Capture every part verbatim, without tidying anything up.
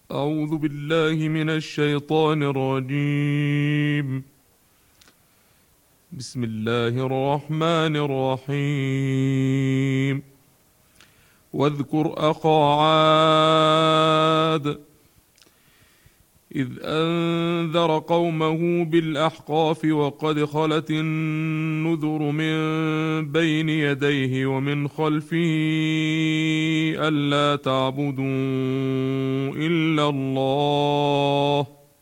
أعوذ بالله من الشيطان الرجيم. بسم الله الرحمن الرحيم. واذكر أخا عاد إذ أنذر قومه بالأحقاف وقد خلت النذر من بين يديه ومن خلفه ألا تعبدوا إلا الله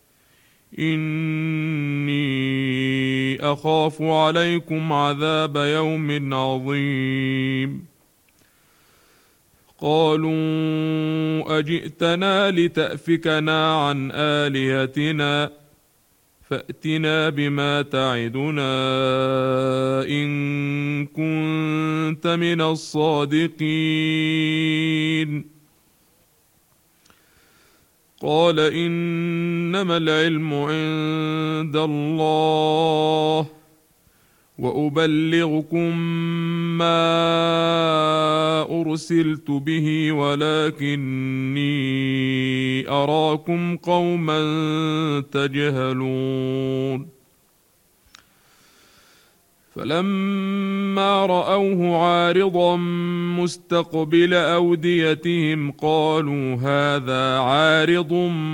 إني أخاف عليكم عذاب يوم عظيم. قالوا أجئتنا لتأفكنا عن آلهتنا فأتنا بما تعدنا إن كنت من الصادقين. قال إنما العلم عند الله وأبلغكم ما أرسلت به ولكني أراكم قوما تجهلون. فلما رأوه عارضا مستقبل أوديتهم قالوا هذا عارض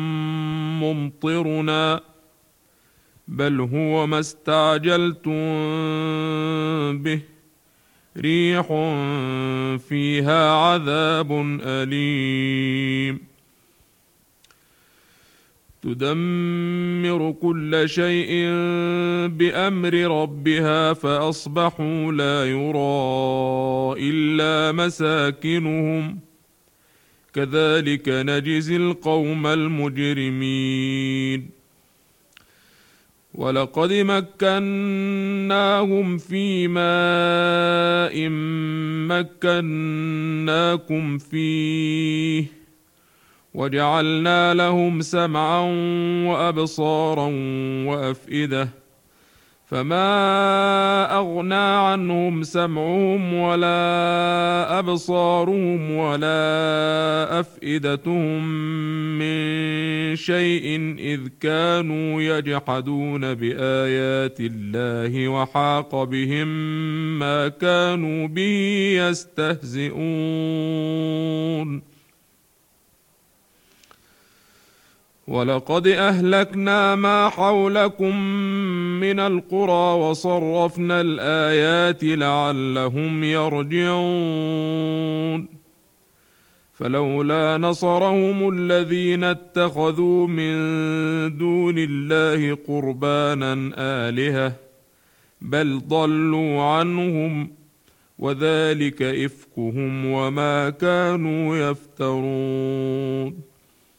ممطرنا بل هو ما استعجلتم به ريح فيها عذاب أليم تدمر كل شيء بأمر ربها فأصبحوا لا يرى إلا مساكنهم كذلك نجزي القوم المجرمين. ولقد مكناهم في ماء مكناكم فيه وجعلنا لهم سمعا وأبصارا وأفئدة فما أغنى عنهم سمعهم ولا أبصارهم ولا أفئدتهم من شيء إذ كانوا يجحدون بآيات الله وحاق بهم ما كانوا به يستهزئون. ولقد أهلكنا ما حولكم من القرى وصرفنا الآيات لعلهم يرجعون. فلولا نصرهم الذين اتخذوا من دون الله قربانا آلهة بل ضلوا عنهم وذلك إفكهم وما كانوا يفترون.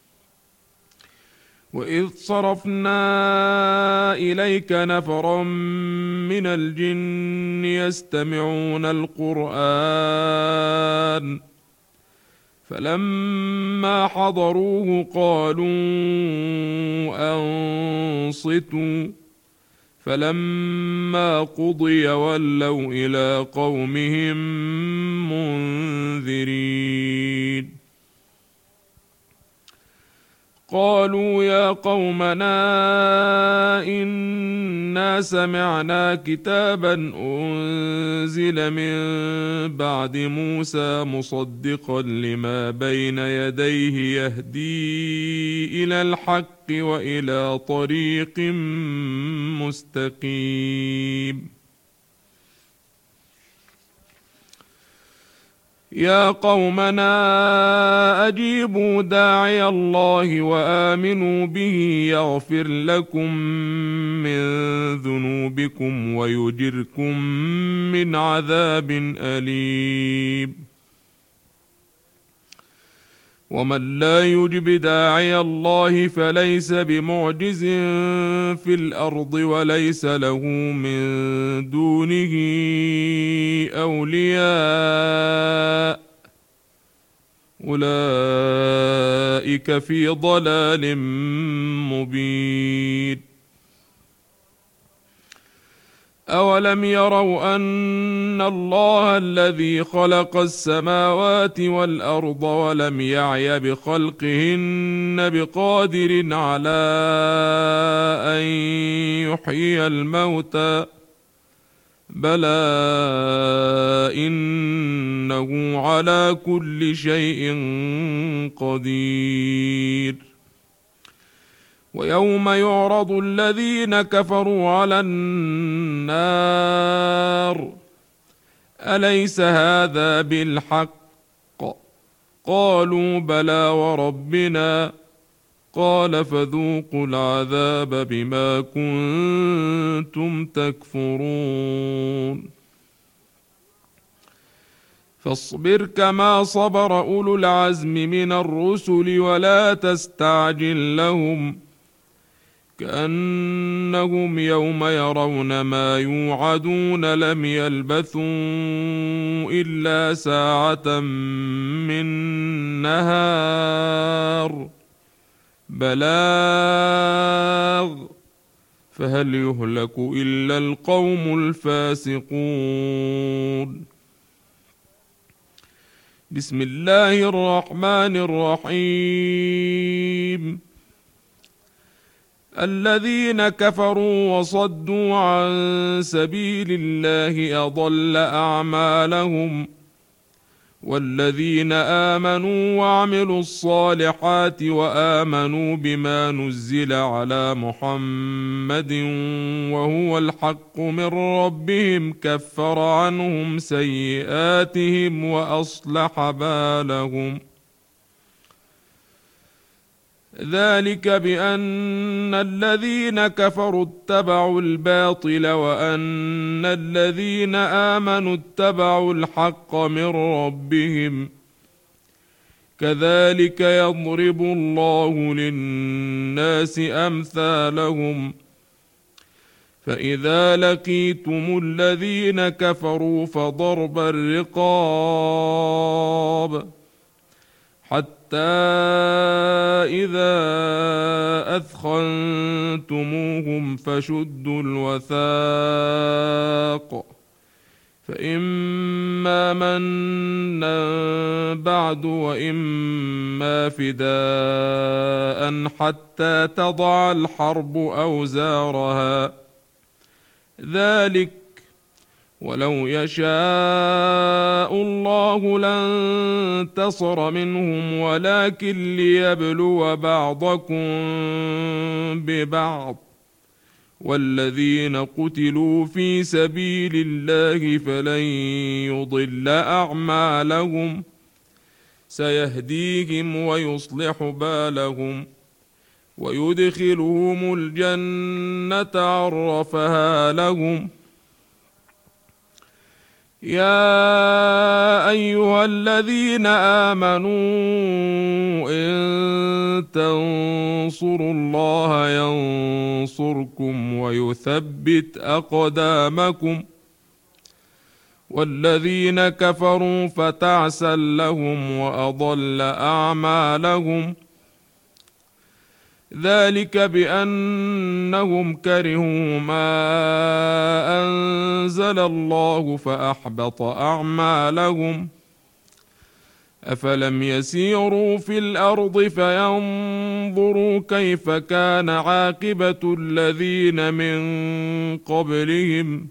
وإذ صرفنا إليك نفرا من الجن يستمعون القرآن فلما حضروه قالوا أنصتوا فلما قضي ولوا إلى قومهم منذرين. قالوا يا قومنا إنا سمعنا كتابا أنزل من بعد موسى مصدقا لما بين يديه يهدي إلى الحق وإلى طريق مستقيم. يا قومنا أجيبوا داعي الله وآمنوا به يغفر لكم من ذنوبكم ويجركم من عذاب أليم. ومن لا يجب داعي الله فليس بمعجز في الأرض وليس له من دونه أولياء أولئك في ضلال مبين. أولم يروا أن الله الذي خلق السماوات والأرض ولم يعي بخلقهن بقادر على أن يحيي الموتى بلى إنه على كل شيء قدير. ويوم يعرض الذين كفروا على النار أليس هذا بالحق قالوا بلى وربنا قال فذوقوا العذاب بما كنتم تكفرون. فاصبر كما صبر أولو العزم من الرسل ولا تستعجل لهم كأنهم يوم يرون ما يوعدون لم يلبثوا إلا ساعة من نهار بلاغ فهل يهلك إلا القوم الفاسقون. بسم الله الرحمن الرحيم. الذين كفروا وصدوا عن سبيل الله أضل أعمالهم والذين آمنوا وعملوا الصالحات وآمنوا بما نزل على محمد وهو الحق من ربهم كفر عنهم سيئاتهم وأصلح بالهم ذلك بأن الذين كفروا اتبعوا الباطل وأن الذين آمنوا اتبعوا الحق من ربهم كذلك يضرب الله للناس أمثالهم فإذا لقيتم الذين كفروا فضرب الرقاب حتى إذا أثخنتموهم فشدوا الوثاق فإما منا بعد وإما فداء حتى تضع الحرب أوزارها ذلك ولو يشاء الله لانتصر منهم ولكن ليبلو بعضكم ببعض والذين قتلوا في سبيل الله فلن يضل أعمالهم سيهديهم ويصلح بالهم ويدخلهم الجنة عرفها لهم. يا أيها الذين آمنوا إن تنصروا الله ينصركم ويثبت أقدامكم والذين كفروا فتعسا لهم وأضل أعمالهم ذلك بأنهم كرهوا ما أنزل الله فأحبط أعمالهم أفلم يسيروا في الأرض فينظروا كيف كان عاقبة الذين من قبلهم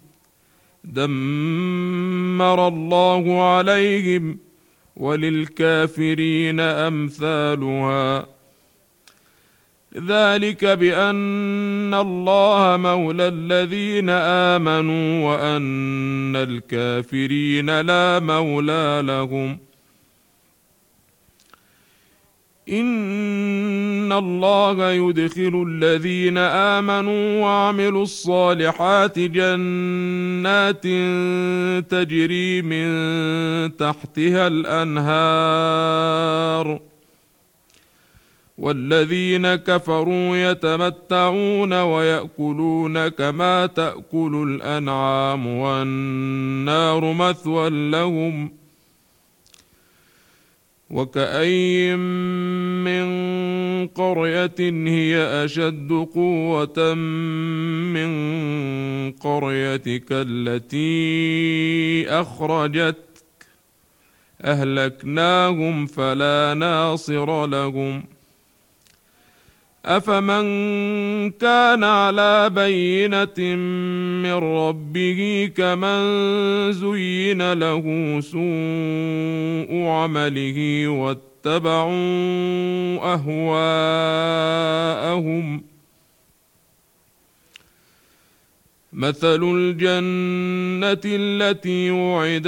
دمر الله عليهم وللكافرين أمثالها ذلك بأن الله مولى الذين آمنوا وأن الكافرين لا مولى لهم. إن الله يدخل الذين آمنوا وعملوا الصالحات جنات تجري من تحتها الأنهار والذين كفروا يتمتعون ويأكلون كما تأكل الأنعام والنار مثوى لهم وكأين من قرية هي أشد قوة من قريتك التي أخرجتك أهلكناهم فلا ناصر لهم. أفمن كان على بينة من ربه كمن زين له سوء عمله واتبعوا أهواءهم. مثل الجنة التي وعد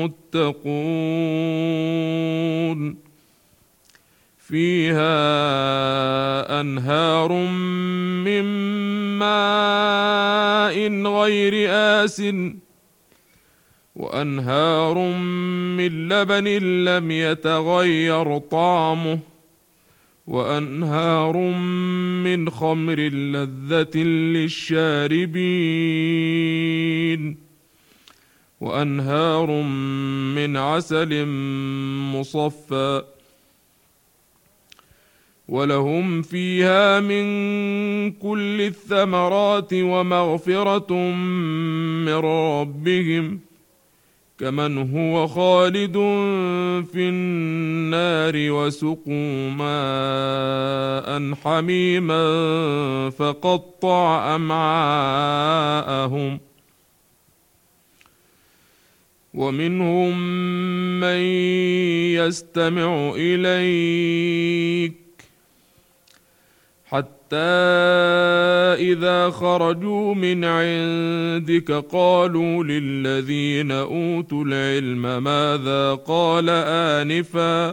المتقون فيها أنهار من ماء غير آسن وأنهار من لبن لم يتغير طعمه وأنهار من خمر لذة للشاربين وأنهار من عسل مصفى ولهم فيها من كل الثمرات ومغفرة من ربهم كمن هو خالد في النار وسقوا ماء حميما فقطع أمعاءهم. ومنهم من يستمع إليك حتى إذا خرجوا من عندك قالوا للذين أوتوا العلم ماذا قال آنفا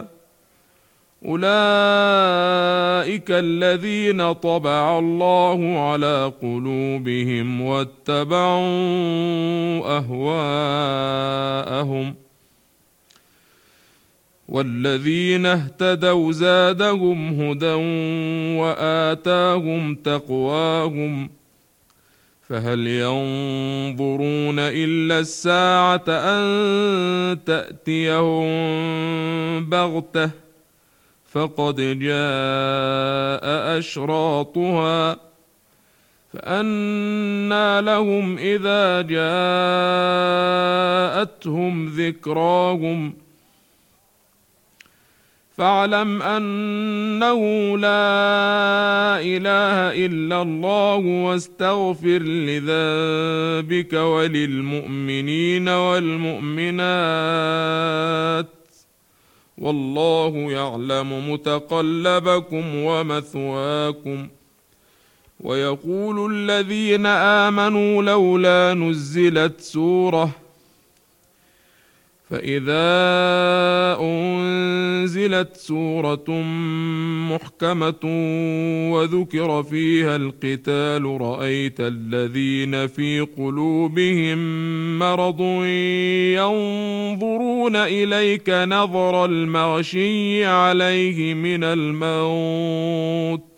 أولئك الذين طبع الله على قلوبهم واتبعوا أهواءهم. والذين اهتدوا زادهم هدى وآتاهم تقواهم فهل ينظرون إلا الساعة أن تأتيهم بغتة فقد جاء أشراطها فأنى لهم إذا جاءتهم ذكراهم. فاعلم أنه لا إله إلا الله واستغفر لذنبك وللمؤمنين والمؤمنات والله يعلم متقلبكم ومثواكم. ويقول الذين آمنوا لولا نزلت سورة فإذا أنزلت سورة محكمة وذكر فيها القتال رأيت الذين في قلوبهم مرض ينظرون إليك نظر المغشي عليه من الموت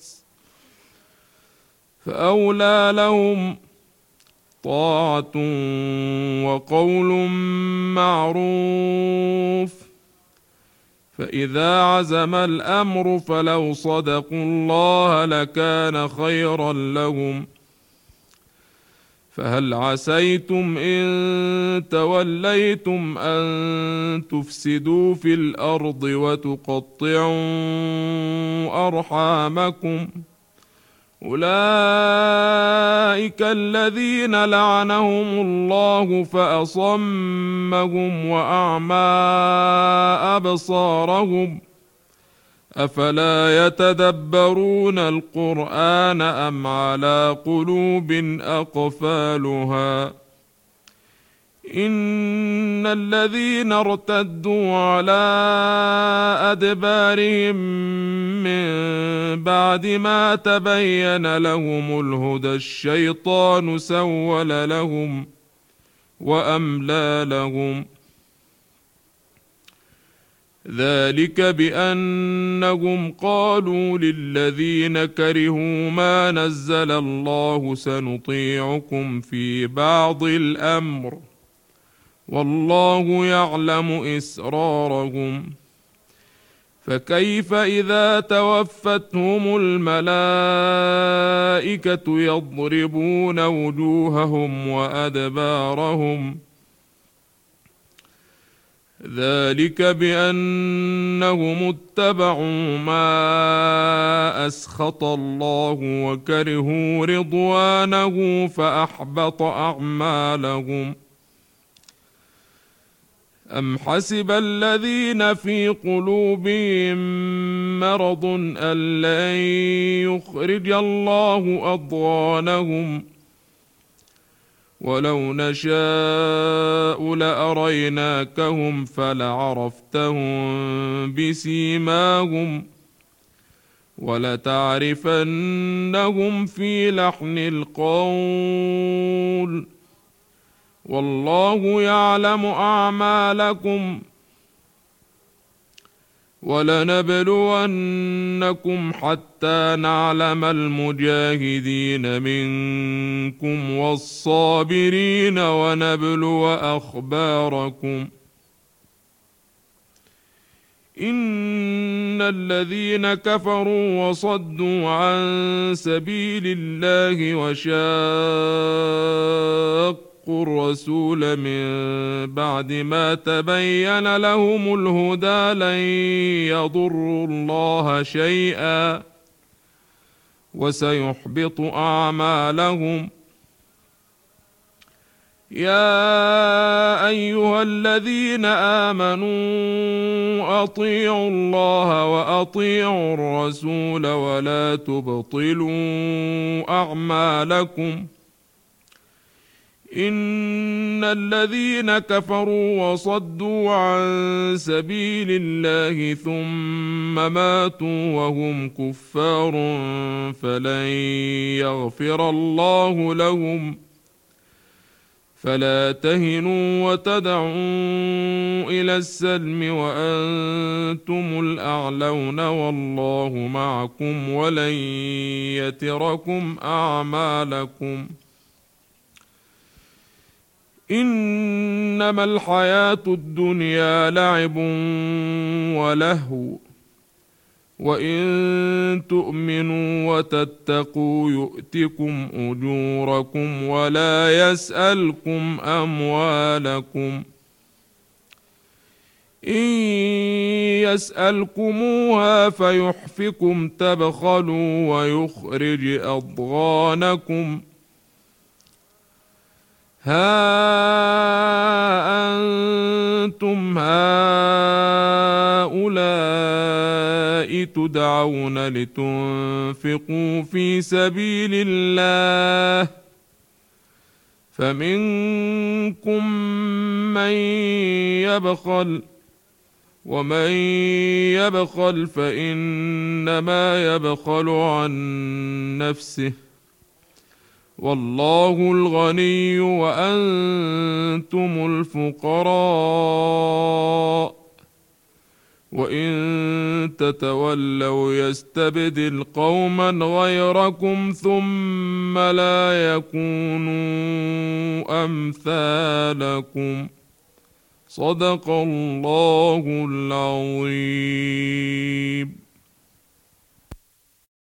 فأولى لهم طاعة وقول معروف. فإذا عزم الأمر فلو صدقوا الله لكان خيرا لهم. فهل عسيتم إن توليتم أن تفسدوا في الأرض وتقطعوا أرحامكم أولئك الذين لعنهم الله فأصمهم وأعمى أبصارهم أفلا يتدبرون القرآن أم على قلوب أقفالها إن الذين ارتدوا على أدبارهم من بعد ما تبين لهم الهدى الشيطان سول لهم وأملى لهم ذلك بأنهم قالوا للذين كرهوا ما نزل الله سنطيعكم في بعض الأمر والله يعلم إسرارهم فكيف إذا توفتهم الملائكة يضربون وجوههم وأدبارهم ذلك بأنهم اتبعوا ما أسخط الله وكرهوا رضوانه فأحبط أعمالهم. أم حسب الذين في قلوبهم مرض أن لن يخرج الله أضغانهم ولو نشاء لأريناكهم فلعرفتهم بسيماهم ولتعرفنهم في لحن القول والله يعلم أعمالكم ولنبلونكم حتى نعلم المجاهدين منكم والصابرين ونبلو أخباركم. إن الذين كفروا وصدوا عن سبيل الله وشاقوا الرسول من بعد ما تبين لهم الهدى لن يضروا الله شيئا وسيحبط أعمالهم. يا أيها الذين آمنوا أطيعوا الله وأطيعوا الرسول ولا تبطلوا أعمالكم. إن الذين كفروا وصدوا عن سبيل الله ثم ماتوا وهم كفار فلن يغفر الله لهم. فلا تهنوا وتدعوا إلى السلم وأنتم الأعلون والله معكم ولن يتركم أعمالكم. إنما الحياة الدنيا لعب ولهو وإن تؤمنوا وتتقوا يؤتكم أجوركم ولا يسألكم أموالكم. إن يسألكموها فيحفكم تبخلوا ويخرج أضغانكم. ها أنتم هؤلاء تدعون لتنفقوا في سبيل الله فمنكم من يبخل ومن يبخل فإنما يبخل عن نفسه والله الغني وأنتم الفقراء وإن تتولوا يستبدل قوما غيركم ثم لا يكونوا أمثالكم. صدق الله العظيم.